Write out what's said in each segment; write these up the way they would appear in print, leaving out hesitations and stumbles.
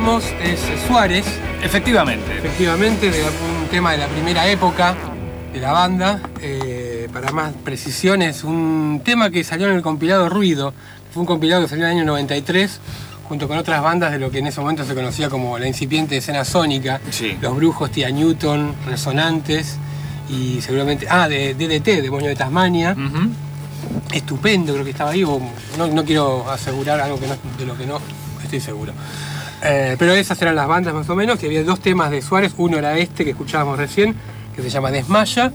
escuchamos es Suárez. Efectivamente, de un tema de la primera época de la banda. Para más precisiones, es un tema que salió en el compilado Ruido. Fue un compilado que salió en el año 93, junto con otras bandas de lo que en ese momento se conocía como la incipiente escena sónica. Sí. Los Brujos, Tía Newton, Resonantes y seguramente... de DDT, Demonio de Tasmania. Uh-huh. Estupendo, creo que estaba ahí. No quiero asegurar algo de lo que no estoy seguro. Pero esas eran las bandas más o menos, que había dos temas de Suárez. Uno era este que escuchábamos recién, que se llama Desmaya.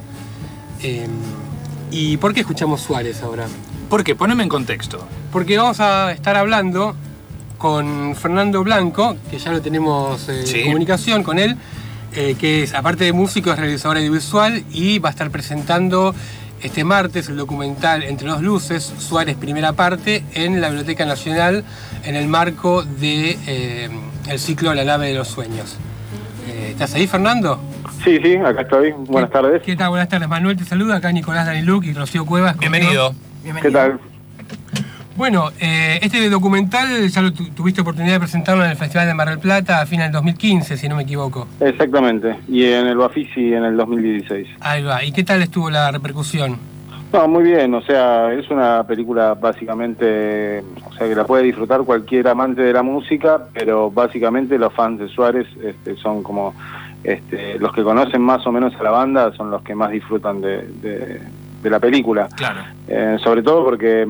¿Y por qué escuchamos Suárez ahora? ¿Por qué? Poneme en contexto. Porque vamos a estar hablando con Fernando Blanco, que ya lo tenemos en comunicación con él, que es, aparte de músico, es realizador audiovisual y va a estar presentando este martes el documental Entre dos luces, Suárez primera parte, en la Biblioteca Nacional, en el marco de el ciclo La nave de los sueños. ¿Estás ahí, Fernando? Sí, acá estoy. Buenas tardes. ¿Qué tal? Buenas tardes. Manuel te saluda. Acá Nicolás Daniluc y Rocío Cuevas. Bienvenido. ¿Qué tal? Bueno, este documental ya lo tuviste oportunidad de presentarlo en el Festival de Mar del Plata a fines del 2015, si no me equivoco. Exactamente. Y en el Bafisi en el 2016. Ahí va. ¿Y qué tal estuvo la repercusión? No, muy bien. O sea, es una película básicamente... O sea, que la puede disfrutar cualquier amante de la música, pero básicamente los fans de Suárez son como... los que conocen más o menos a la banda son los que más disfrutan de la película. Claro. Sobre todo porque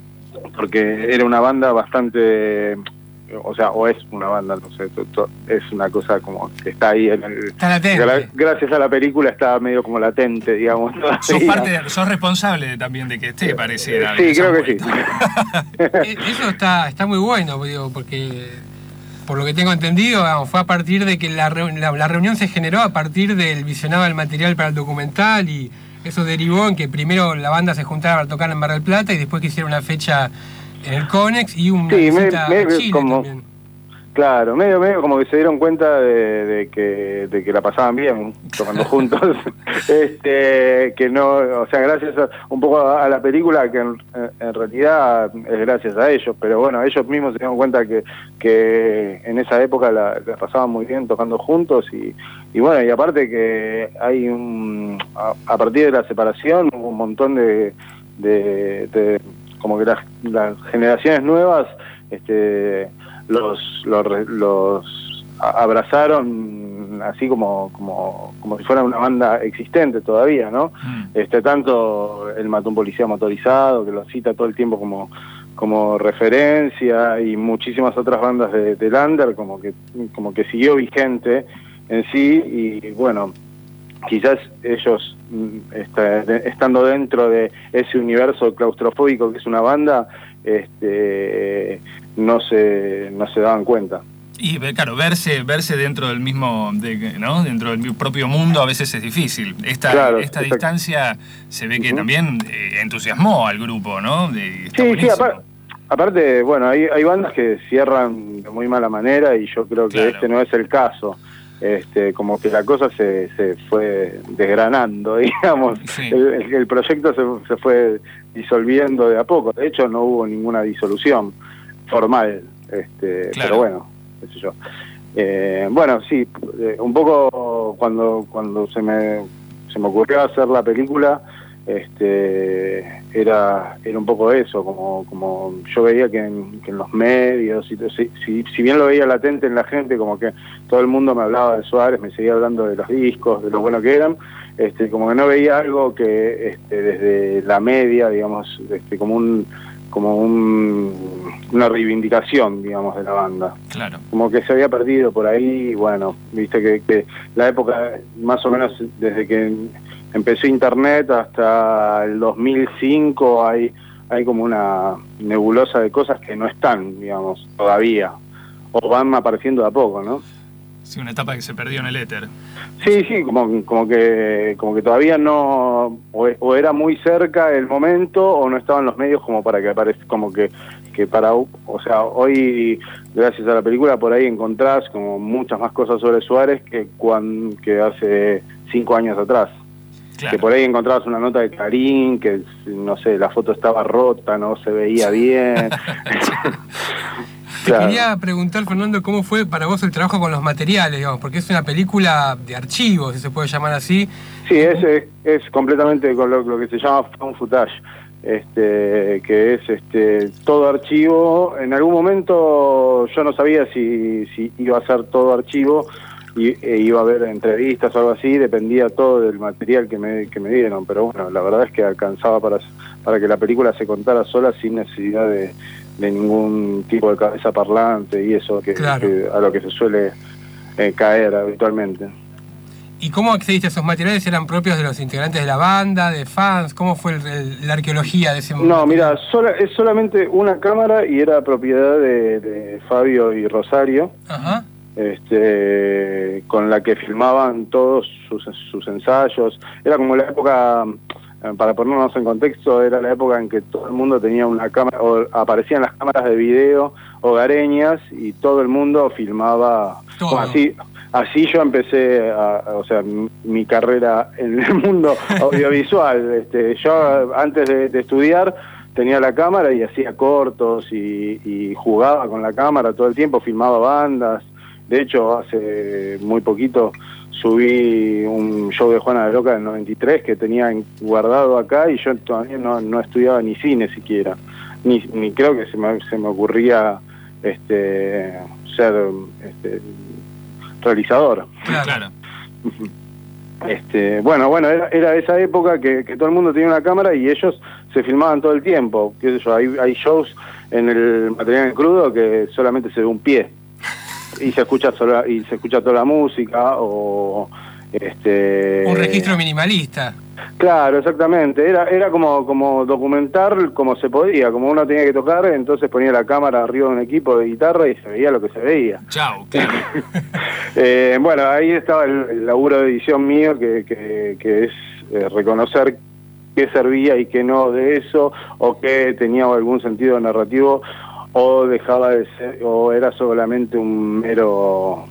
era una banda bastante... O sea, o es una banda, no sé, es una cosa como que está ahí en el... Está latente. Gracias a la película está medio como latente, digamos. Sos responsable también de que esté, pareciera. Sí, creo que sí. Eso está muy bueno, digo, porque... Por lo que tengo entendido, fue a partir de que la reunión se generó a partir del visionado del material para el documental, y eso derivó en que primero la banda se juntara para tocar en Mar del Plata y después que hiciera una fecha en el Conex y una visita a Chile también. Claro, medio como que se dieron cuenta de que la pasaban bien tocando juntos. Que no, o sea, gracias un poco a la película, que en realidad es gracias a ellos, pero bueno, ellos mismos se dieron cuenta que en esa época la pasaban muy bien tocando juntos, y bueno, y aparte que hay a partir de la separación hubo un montón de como que las generaciones nuevas los abrazaron así como si fuera una banda existente todavía, ¿no? Tanto el Mató un Policía Motorizado, que lo cita todo el tiempo como referencia, y muchísimas otras bandas de Lander, como que siguió vigente en sí. Y bueno, quizás ellos estando dentro de ese universo claustrofóbico que es una banda, no se daban cuenta. Y claro, verse dentro del mismo, ¿no? Dentro del propio mundo a veces es difícil. Esta distancia se ve que también entusiasmó al grupo, ¿no? Sí, aparte, bueno, hay bandas que cierran de muy mala manera, y yo creo que este no es el caso. Como que la cosa se fue desgranando, digamos. Sí. El proyecto se fue disolviendo de a poco. De hecho, no hubo ninguna disolución formal, pero bueno, qué sé yo. Bueno, sí, un poco cuando se me ocurrió hacer la película, era un poco eso, como yo veía que en los medios, si bien lo veía latente en la gente, como que todo el mundo me hablaba de Suárez, me seguía hablando de los discos, de lo bueno que eran, como que no veía algo que desde la media, digamos, como una reivindicación, digamos, de la banda. Claro. Como que se había perdido por ahí. Bueno, viste que la época, más o menos desde que empezó Internet hasta el 2005, hay como una nebulosa de cosas que no están, digamos, todavía, o van apareciendo de a poco, ¿no? Sí, una etapa que se perdió en el éter. Sí, como que todavía no, o era muy cerca el momento, o no estaban los medios como para que aparezca, como que para, o sea, hoy, gracias a la película, por ahí encontrás como muchas más cosas sobre Suárez que hace 5 años atrás. Claro. Que por ahí encontrabas una nota de Clarín, que no sé, la foto estaba rota, no se veía bien. Te quería preguntar, Fernando, ¿cómo fue para vos el trabajo con los materiales, digamos? Porque es una película de archivos, si se puede llamar así. Sí, es completamente con lo que se llama found footage, que es todo archivo. En algún momento yo no sabía si iba a ser todo archivo e iba a haber entrevistas o algo así, dependía todo del material que me dieron, pero bueno, la verdad es que alcanzaba para que la película se contara sola sin necesidad de ningún tipo de cabeza parlante y eso Claro. que a lo que se suele caer habitualmente. ¿Y cómo accediste a esos materiales? ¿Eran propios de los integrantes de la banda, de fans? ¿Cómo fue la arqueología de ese momento? No, mira, es solamente una cámara y era propiedad de Fabio y Rosario. Ajá. Con la que filmaban todos sus ensayos. Era como la época, para ponernos en contexto, era la época en que todo el mundo tenía una cámara, o aparecían las cámaras de video hogareñas y todo el mundo filmaba. Todo. Así yo empecé, o sea, mi carrera en el mundo audiovisual. Yo antes de estudiar tenía la cámara y hacía cortos y jugaba con la cámara todo el tiempo, filmaba bandas. De hecho, hace muy poquito subí un show de Juana de Loca del 93 que tenía guardado acá y yo todavía no estudiaba ni cine siquiera. Ni creo que se me ocurría ser realizador. Claro. Bueno, era esa época que todo el mundo tenía una cámara y ellos se filmaban todo el tiempo. ¿Qué sé yo? Hay shows en el material en crudo que solamente se ve un pie. Y se escucha toda la música o un registro minimalista. Claro, exactamente. Era como documentar como se podía, como uno tenía que tocar, entonces ponía la cámara arriba de un equipo de guitarra y se veía lo que se veía. Chau, claro. Bueno, ahí estaba el laburo de edición mío que es reconocer qué servía y qué no de eso, o qué tenía algún sentido narrativo, o dejaba de ser, o era solamente un mero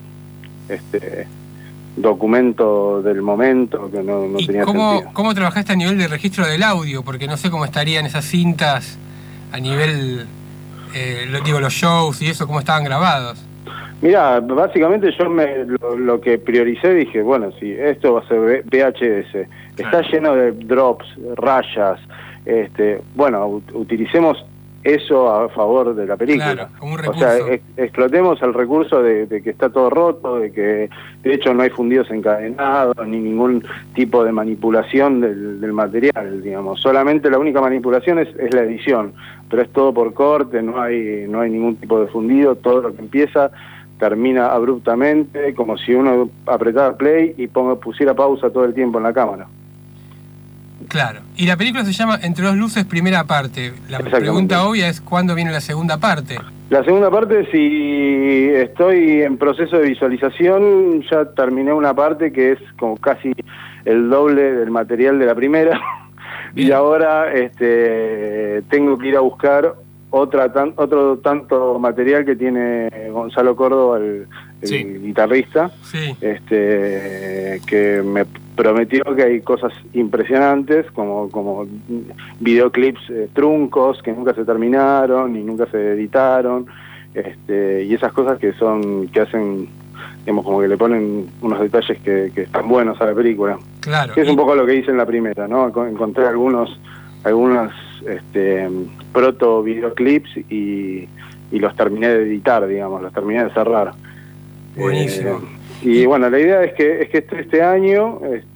documento del momento que no tenía sentido. ¿Cómo trabajaste a nivel de registro del audio? Porque no sé cómo estarían esas cintas a nivel, los shows y eso, cómo estaban grabados. Mirá, básicamente yo lo que prioricé, dije, bueno, si esto va a ser VHS, está lleno de drops, rayas, bueno, utilicemos eso a favor de la película. Claro, como un recurso. O sea, explotemos el recurso de que está todo roto, de que de hecho no hay fundidos encadenados, ni ningún tipo de manipulación del material, digamos. Solamente la única manipulación es la edición, pero es todo por corte, no hay ningún tipo de fundido, todo lo que empieza termina abruptamente, como si uno apretara play y pusiera pausa todo el tiempo en la cámara. Claro. Y la película se llama Entre dos luces, primera parte. La pregunta obvia es ¿cuándo viene la segunda parte? La segunda parte, si estoy en proceso de visualización, ya terminé una parte que es como casi el doble del material de la primera. Bien. Y ahora tengo que ir a buscar otro tanto material que tiene Gonzalo Córdoba, el guitarrista, sí. Que me prometió que hay cosas impresionantes como videoclips truncos que nunca se terminaron y nunca se editaron, y esas cosas que hacen, digamos, como que le ponen unos detalles que están buenos a la película. Claro. Que es un poco lo que hice en la primera, ¿no? Encontré algunos proto videoclips y los terminé de editar, digamos, los terminé de cerrar. Buenísimo. Y bueno, la idea es que este año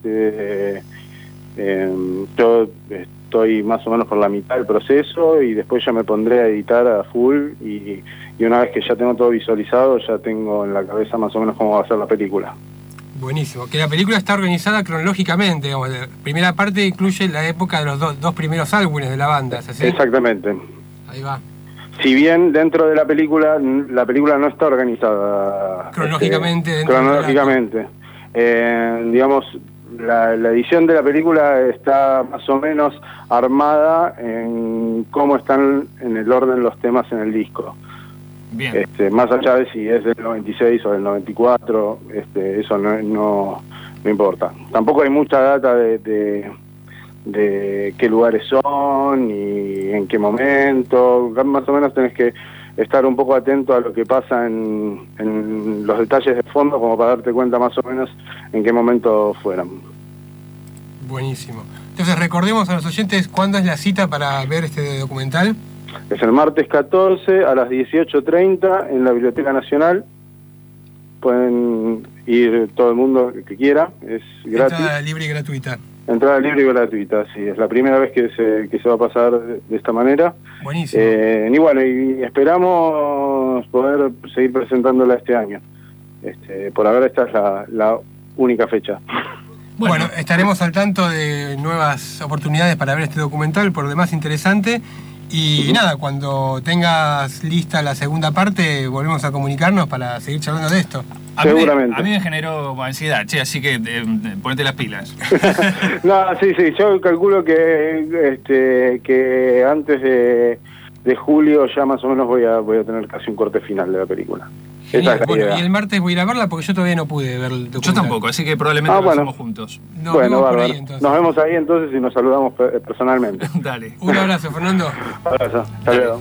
yo estoy más o menos por la mitad del proceso y después ya me pondré a editar a full y una vez que ya tengo todo visualizado ya tengo en la cabeza más o menos cómo va a ser la película. Buenísimo. Que la película está organizada cronológicamente, digamos. La primera parte incluye la época de los dos primeros álbumes de la banda, ¿es así? Exactamente. Ahí va. Si bien dentro de la película no está organizada cronológicamente. Cronológicamente. Digamos, la edición de la película está más o menos armada en cómo están en el orden los temas en el disco. Bien. Más allá de si es del 96 o del 94, eso no importa. Tampoco hay mucha data de qué lugares son y en qué momento. Más o menos tenés que estar un poco atento a lo que pasa en los detalles de fondo, como para darte cuenta más o menos en qué momento fueron. Buenísimo. Entonces recordemos a los oyentes cuándo es la cita para ver este documental. Es el martes 14 a las 18:30 en la Biblioteca Nacional. Pueden ir todo el mundo que quiera, es gratis. Entrada libre y gratuita. Entrada libre y gratuita, sí. Es la primera vez que se va a pasar de esta manera. Buenísimo. Y bueno, y esperamos poder seguir presentándola este año. Por ahora esta es la única fecha. Bueno, estaremos al tanto de nuevas oportunidades para ver este documental, por lo demás interesante. Y nada, cuando tengas lista la segunda parte, volvemos a comunicarnos para seguir charlando de esto. Seguramente. A mí me generó ansiedad, así que ponete las pilas. No, sí, yo calculo que antes de julio ya más o menos voy a tener casi un corte final de la película. Genial. Bueno, y el martes voy a ir a verla porque yo todavía no pude ver el documental. Yo tampoco, así que probablemente lo hacemos juntos. Bueno, bárbaro. Nos vemos ahí entonces y nos saludamos personalmente. Dale. Un abrazo, Fernando. Un abrazo. Hasta luego.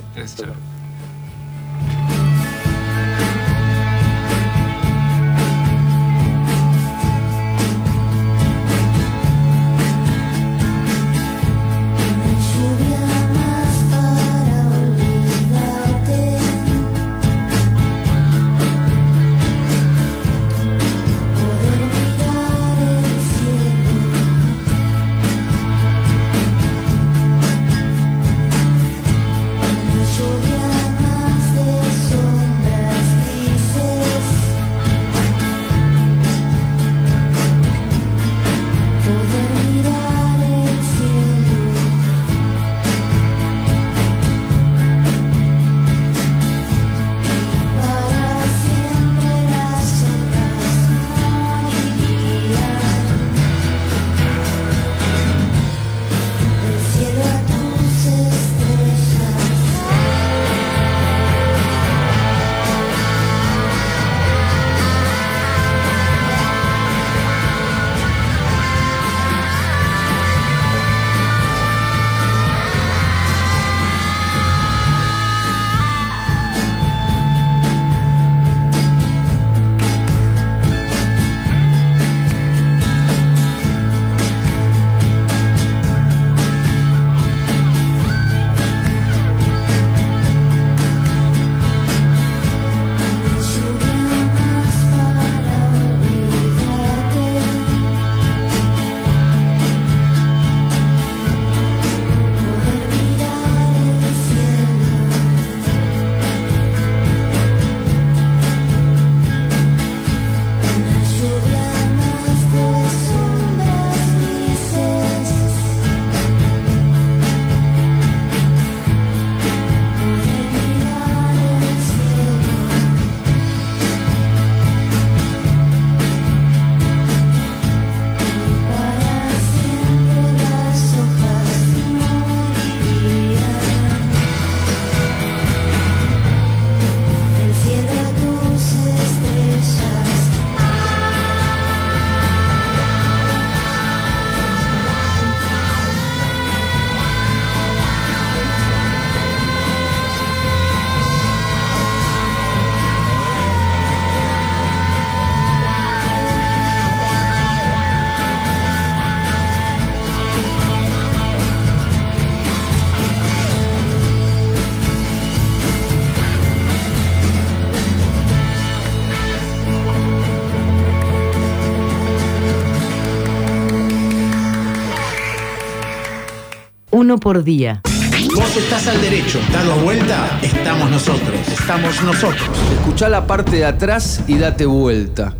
Uno por día. Vos estás al derecho. Danos vuelta, estamos nosotros. Estamos nosotros. Escuchá la parte de atrás y date vuelta.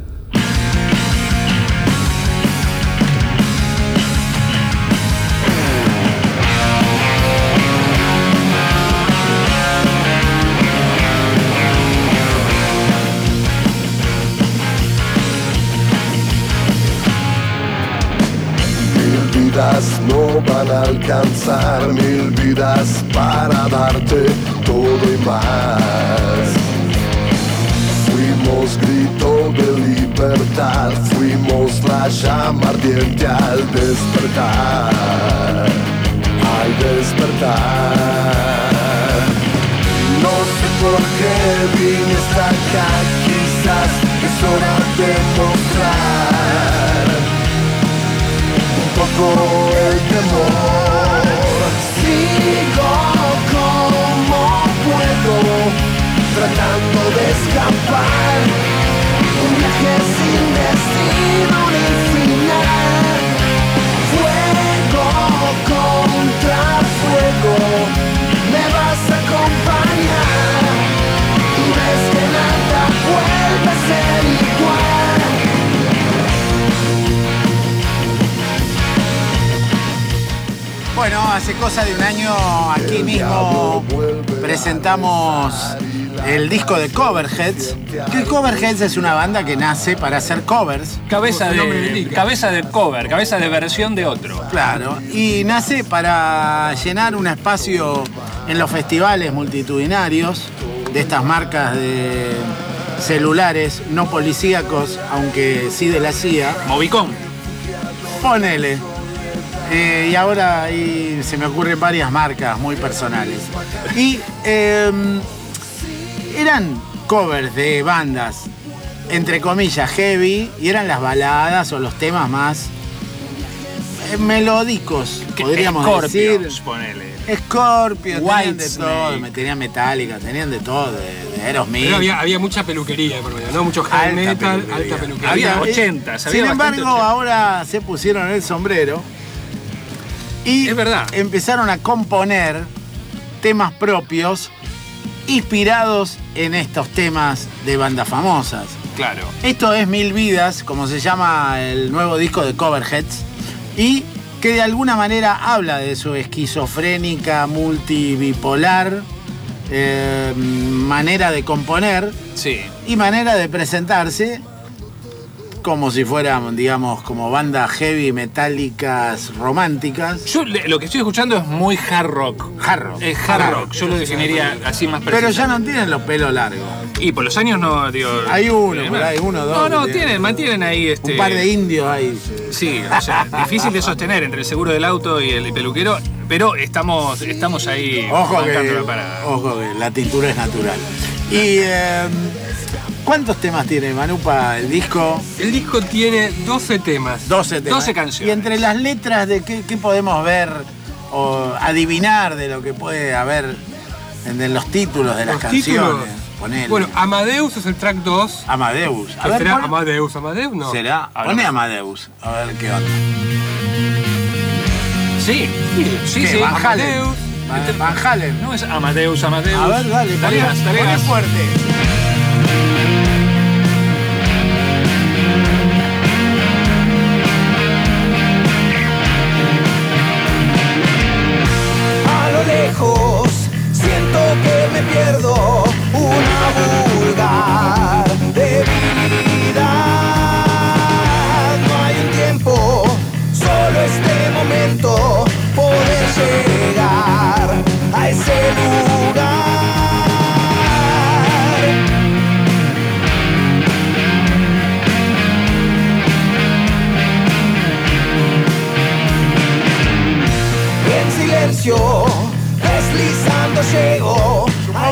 No van a alcanzar 1000 vidas para darte todo y más. Fuimos grito de libertad, fuimos la llama ardiente al despertar, al despertar. No se por Heavy está acá, quizás es hora de mostrar un poco el temor. Sigo como puedo, tratando de escapar, un viaje sin destino ni final. Fuego contra fuego, me vas a acompañar. Y ves que nada vuelve a ser igual. Bueno, hace cosa de un año aquí mismo presentamos el disco de Coverheads. Que Coverheads es una banda que nace para hacer covers. Cabeza de cover, cabeza de versión de otro. Claro, y nace para llenar un espacio en los festivales multitudinarios de estas marcas de celulares no policíacos, aunque sí de la CIA. Movicon. Ponele. Y ahora se me ocurren varias marcas muy personales. Y eran covers de bandas, entre comillas, heavy, y eran las baladas o los temas más melódicos, podríamos decir. Ponele. Scorpion, tenían de Whitesnake. todo, tenían Metallica, tenían de todo, de Aerosmith. Pero había mucha peluquería, por medio, ¿no? Mucho heavy metal, alta peluquería. Había 80, Sin embargo, ahora se pusieron el sombrero y es verdad. empezaron a componer temas propios inspirados en estos temas de bandas famosas. Claro. Esto es Mil Vidas, como se llama el nuevo disco de Coverheads, y que de alguna manera habla de su esquizofrénica, multibipolar manera de componer, Sí. y manera de presentarse como si fueran, digamos, como bandas heavy metálicas románticas. Yo lo que estoy escuchando es muy hard rock. Hard rock. Es hard rock, yo lo definiría así más preciso. Pero ya no tienen los pelos largos. Y por los años no, digo... Hay uno, por ahí, uno, dos. No, mantienen ahí un par de indios ahí. Sí, o sea, difícil de sostener entre el seguro del auto y el peluquero, pero estamos ahí Ojo que la tintura es natural. Y ¿cuántos temas tiene, Manupa, el disco? El disco tiene 12 temas. 12 temas. 12 canciones. Y entre las letras, ¿de qué podemos ver o adivinar de lo que puede haber en los títulos de las Los canciones? títulos. Ponele. Bueno, Amadeus es el track 2. Amadeus. A ver, ¿Será pon- Amadeus? ¿Amadeus? No. ¿Será? Pone Amadeus. A ver qué onda. Sí, sí, ¿Qué? sí. Van Halen. Amadeus. Van Halen. No es Amadeus. A ver, dale, Dale gas. poné fuerte. A lo lejos siento que me pierdo una vulgar debilidad. No hay un tiempo, solo este momento poder llegar a ese lugar. En silencio, deslizando llego.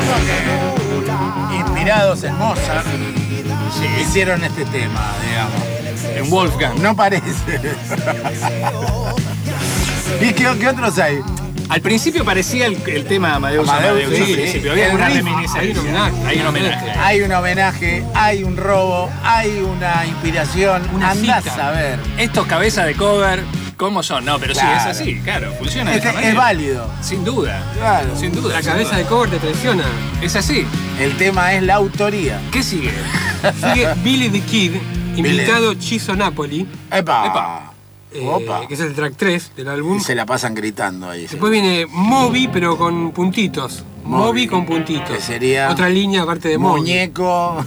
Inspirados en Mozart, hicieron este tema, digamos. En Wolfgang. No parece. ¿Y qué otros hay? Al principio parecía el tema Amadeus, Amadeus, al sí, principio. sí. Había El una riff. reminiscencia. Hay un homenaje. Hay un homenaje. Hay un homenaje, hay un robo, hay una inspiración. Una Andás cita. a ver. Estos cabezas de cover, ¿cómo son? No, pero Claro. sí, es así, claro. Funciona de esta Es manera. válido. Sin duda. Claro. Sin duda. La sin cabeza duda. de cover te traiciona. Es así. El tema es la autoría. ¿Qué sigue? Sigue Billy the Kid, invitado Chizo Napoli, ¡Epa! Opa. que es el track 3 del álbum. Y se la pasan gritando ahí. Después viene Moby, pero con puntitos. Moby con puntitos. Que sería otra línea aparte de Moby. muñeco.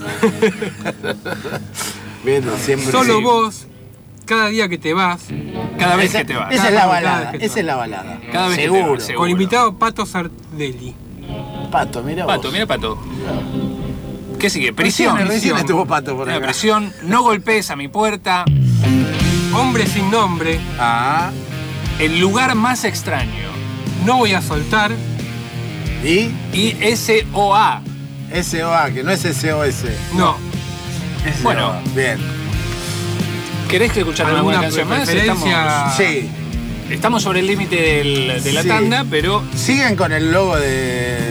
Viendo siempre. Solo sí. vos, cada día que te vas, Cada vez Esa- que te vas. Esa es la Cada balada. vez que te Esa es la balada. Cada vez que te Seguro. vas, seguro. con invitado Pato Sardelli. Pato, mira Pato, vos. mira Pato. ¿Qué sigue? Prisión. Recién estuvo Pato por Una acá. presión. No golpees a mi puerta. Hombre sin nombre, Ah, El lugar más extraño. no voy a soltar. ¿y? Y SOA. SOA, que no es SOS. No. Bueno. Bien. ¿Querés que escuchar alguna canción más? Sí. Estamos sobre el límite de la tanda, pero... ¿Siguen con el logo de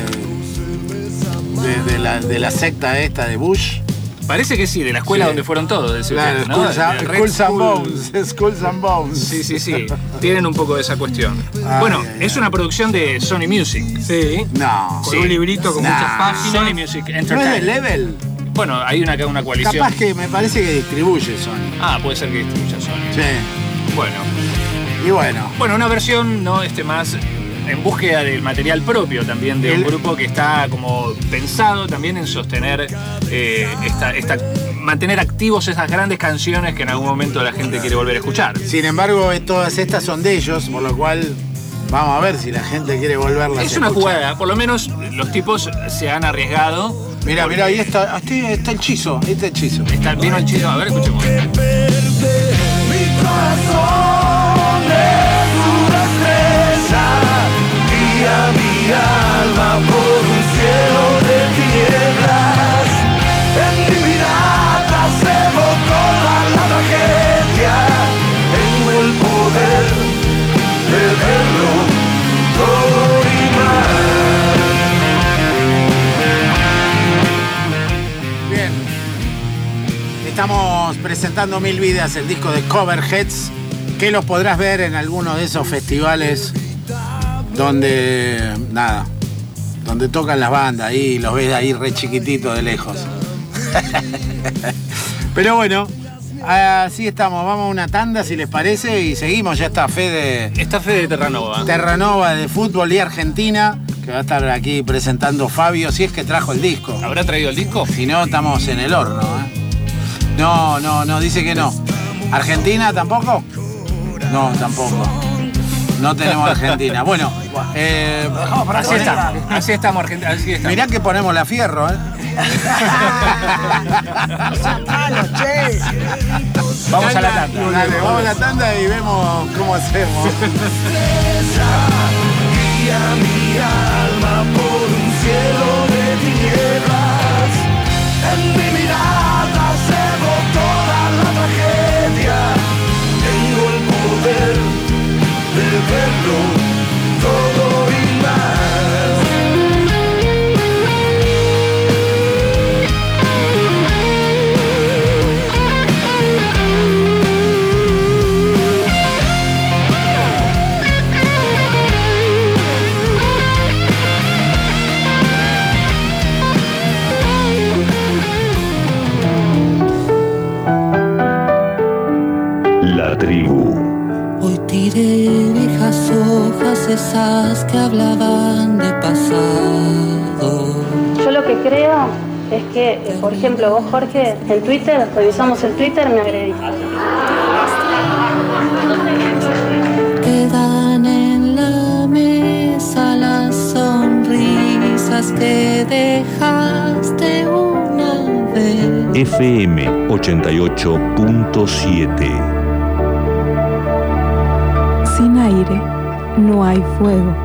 la secta esta de Bush? Parece que sí, de la escuela donde fueron todos. Claro, ¿no? Skulls and Bones. Sí. Tienen un poco de esa cuestión. Bueno, es una producción de Sony Music. Sí. No. Con un librito con muchas páginas. Sony Music ¿No es Entertainment. de Level? Bueno, hay una coalición. Capaz que me parece que distribuye Sony. Puede ser que distribuya Sony. Sí. Bueno. Y bueno. Bueno, una versión más en búsqueda del material propio también de un grupo que está como pensado también en sostener mantener activos esas grandes canciones que en algún momento la gente quiere volver a escuchar. Sin embargo, todas estas son de ellos, por lo cual vamos a ver si la gente quiere volverlas a escuchar. Es una jugada, por lo menos los tipos se han arriesgado. Mira, ahí está el hechizo, Vino el chizo, a ver, escuchemos. Mi corazón es una estrella, guía mi alma por un cielo de tinieblas. En mi mirada cebo toda la tragedia, tengo el poder de verlo todo y más. Bien. Estamos presentando Mil Vidas, el disco de Coverheads, que los podrás ver en alguno de esos festivales donde tocan las bandas, ahí los ves ahí re chiquititos de lejos. Pero bueno, así estamos, vamos a una tanda si les parece y seguimos. Ya está Fede Terranova de fútbol y Argentina, que va a estar aquí presentando Fabio, si es que trajo el disco. ¿Habrá traído el disco? Si no, estamos en el horno, No, dice que no. ¿Argentina tampoco? No, tampoco. No tenemos Argentina. Bueno, así estamos, Argentina. Mirá que ponemos la Fierro, Vamos a la tanda. Dale, vamos a la tanda y vemos cómo hacemos. Guía mi alma por un cielo de tinieblas. En mi mirada cebo toda la tragedia. Tengo el poder de verlo todo y más. La tribu. Hoy tiré viejas hojas, esas que hablaban de pasado. Yo lo que creo es que, por ejemplo, vos, Jorge, en Twitter, revisamos el Twitter, me agrediste. Quedan en la mesa las sonrisas que dejaste una vez. FM 88.7. Sin aire no hay fuego.